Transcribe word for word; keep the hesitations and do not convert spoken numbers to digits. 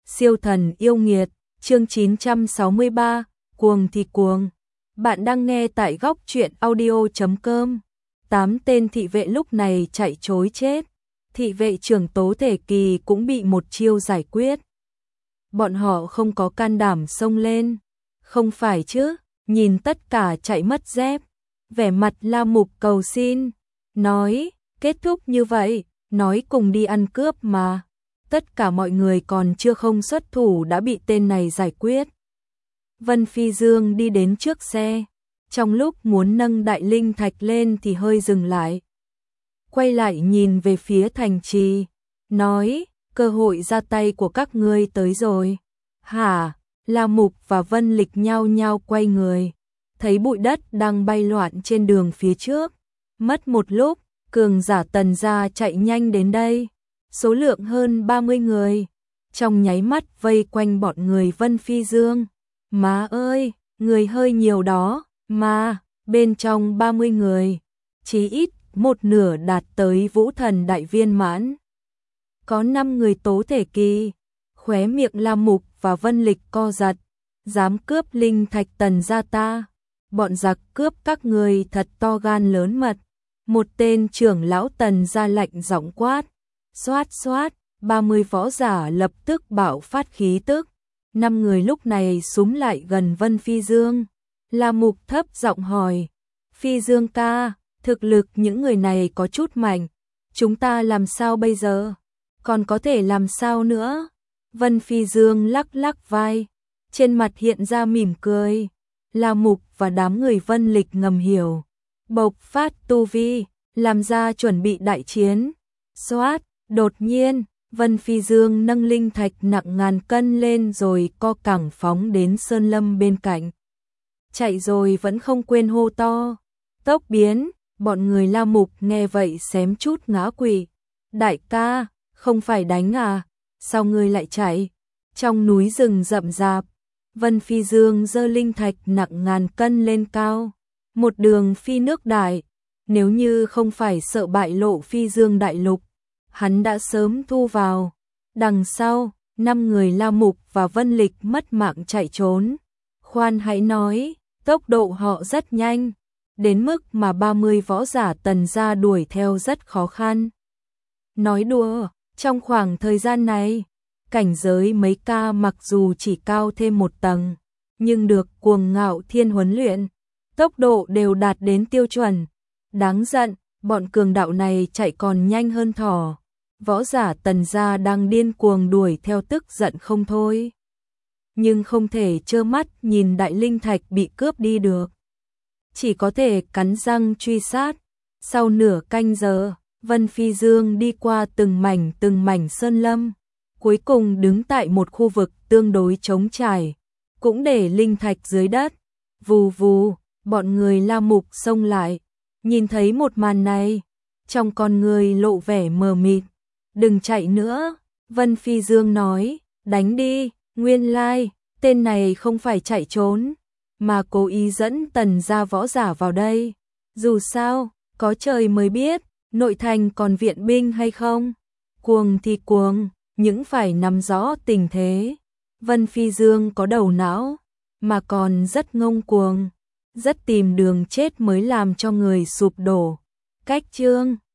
Siêu thần yêu nghiệt, chương chín trăm sáu mươi ba, cuồng thì cuồng. Bạn đang nghe tại góc truyện audio chấm com. Tám tên thị vệ lúc này chạy trối chết. Thị vệ trưởng Tố Thể Kỳ cũng bị một chiêu giải quyết. Bọn họ không có can đảm xông lên. Không phải chứ, nhìn tất cả chạy mất dép. Vẻ mặt La Mục cầu xin, nói, kết thúc như vậy, nói cùng đi ăn cướp mà. Tất cả mọi người còn chưa không xuất thủ đã bị tên này giải quyết. Vân Phi Dương đi đến trước xe, trong lúc muốn nâng đại linh thạch lên thì hơi dừng lại. Quay lại nhìn về phía thành trì, nói, cơ hội ra tay của các ngươi tới rồi. Hả? La Mục và Vân Lịch nhao nhao quay người, thấy bụi đất đang bay loạn trên đường phía trước. Mất một lúc, cường giả Tần gia chạy nhanh đến đây. Số lượng hơn ba mươi người, trong nháy mắt vây quanh bọn người Vân Phi Dương. Má ơi, người hơi nhiều đó, mà, bên trong ba mươi người, chí ít một nửa đạt tới vũ thần đại viên mãn. Có năm người Tố Thể Kỳ, khóe miệng La Mục và Vân Lịch co giật, dám cướp linh thạch Tần gia ta, bọn giặc cướp các người thật to gan lớn mật. Một tên trưởng lão Tần gia lạnh giọng quát. Xoát xoát, ba mươi võ giả lập tức bạo phát khí tức. Năm người lúc này xúm lại gần Vân Phi Dương. La Mục thấp giọng hỏi, Phi Dương ca, thực lực những người này có chút mạnh, chúng ta làm sao bây giờ? Còn có thể làm sao nữa? Vân Phi Dương lắc lắc vai, trên mặt hiện ra mỉm cười. La Mục và đám người Vân Lịch ngầm hiểu, bộc phát tu vi, làm ra chuẩn bị đại chiến. Xoát. Đột nhiên, Vân Phi Dương nâng linh thạch nặng ngàn cân lên rồi co cẳng phóng đến sơn lâm bên cạnh. Chạy rồi vẫn không quên hô to. Tốc biến, bọn người La Mục nghe vậy xém chút ngã quỵ. Đại ca, không phải đánh à, sao ngươi lại chạy? Trong núi rừng rậm rạp, Vân Phi Dương giơ linh thạch nặng ngàn cân lên cao. Một đường phi nước đại, nếu như không phải sợ bại lộ Phi Dương đại lục, hắn đã sớm thu vào. Đằng sau, năm người La Mục và Vân Lịch mất mạng chạy trốn. Khoan hãy nói, tốc độ họ rất nhanh, đến mức mà ba mươi võ giả Tần gia đuổi theo rất khó khăn. Nói đùa, trong khoảng thời gian này, cảnh giới mấy ca mặc dù chỉ cao thêm một tầng, nhưng được Cuồng Ngạo Thiên huấn luyện, tốc độ đều đạt đến tiêu chuẩn. Đáng giận, bọn cường đạo này chạy còn nhanh hơn thỏ. Võ giả Tần gia đang điên cuồng đuổi theo tức giận không thôi. Nhưng không thể trơ mắt nhìn đại linh thạch bị cướp đi được. Chỉ có thể cắn răng truy sát. Sau nửa canh giờ, Vân Phi Dương đi qua từng mảnh từng mảnh sơn lâm, cuối cùng đứng tại một khu vực tương đối trống trải, cũng để linh thạch dưới đất. Vù vù, bọn người La Mục xông lại, nhìn thấy một màn này, trong con người lộ vẻ mờ mịt. Đừng chạy nữa, Vân Phi Dương nói, đánh đi. Nguyên lai, tên này không phải chạy trốn, mà cố ý dẫn Tần gia võ giả vào đây. Dù sao, có trời mới biết, nội thành còn viện binh hay không. Cuồng thì cuồng, những phải nắm rõ tình thế. Vân Phi Dương có đầu não, mà còn rất ngông cuồng, rất tìm đường chết mới làm cho người sụp đổ. Cách chương